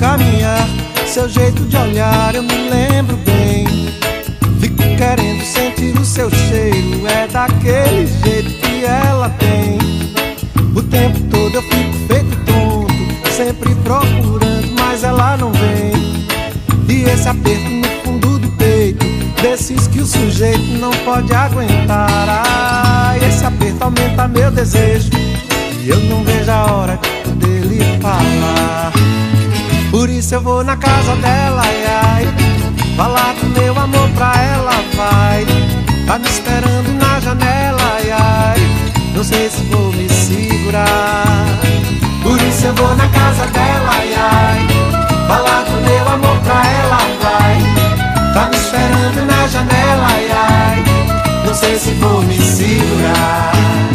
caminhar, seu jeito de olhar eu me lembro bem. Fico querendo sentir o seu cheiro, é daquele jeito que ela tem. O tempo todo eu fico feito tonto, sempre procurando, mas ela não vem. E esse aperto no fundo do peito, desses que o sujeito não pode aguentar. Ai, esse aperto aumenta meu desejo, e eu não vejo a hora de poder lhe falar. Por isso eu vou na casa dela, ai, ai, falar do meu amor pra ela, vai. Tá me esperando na janela, ai, ai, não sei se vou me segurar. Por isso eu vou na casa dela, ai, ai, falar do meu amor pra ela, vai. Tá me esperando na janela, ai, ai, não sei se vou me segurar.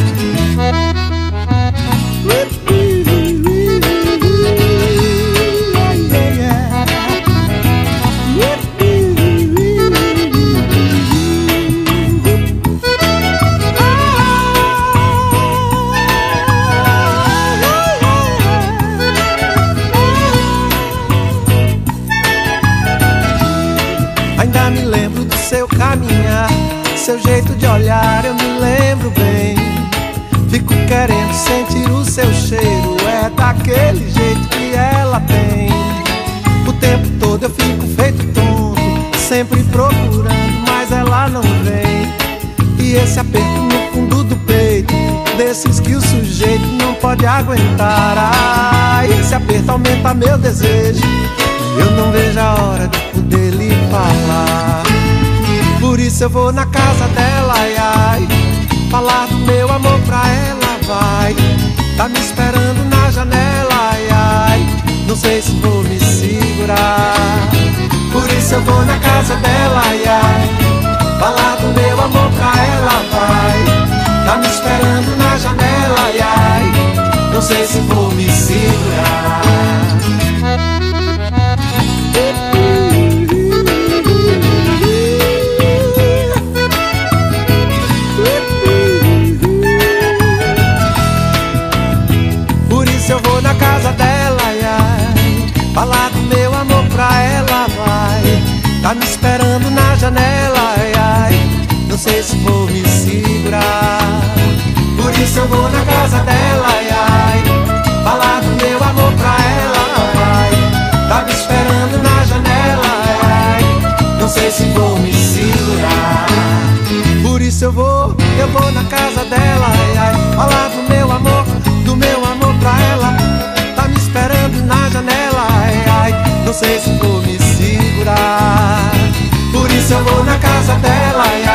Ainda me lembro do seu caminhar, seu jeito de olhar eu me lembro bem. Fico querendo sentir o seu cheiro, é daquele jeito que ela tem. O tempo todo eu fico feito tonto, sempre procurando, mas ela não vem. E esse aperto no fundo do peito, desses que o sujeito não pode aguentar. Ai, esse aperto aumenta meu desejo, e eu não vejo a hora de poder lhe falar. Por isso eu vou na casa dela, ai, ai, falar do meu amor pra ela, vai. Tá me esperando na janela, ai, ai, não sei se vou me segurar. Por isso eu vou na casa dela, ai, ai, falar do meu amor pra ela, vai. Tá me esperando na janela, ai, ai, não sei se vou me segurar. Eu vou na casa dela, ai, ai, falar do meu amor pra ela, vai. Tá me esperando na janela, ai, ai, não sei se vou me segurar. Por isso eu vou na casa dela, ai, ai, falar do meu amor pra ela, vai. Tá me esperando na janela, ai, ai, não sei se vou me segurar. Por isso eu vou na casa dela, ai, ai, falar do meu amor pra ela. Tá me esperando na janela, ai, ai, não sei se vou me segurar. Por isso eu vou na casa dela, ai,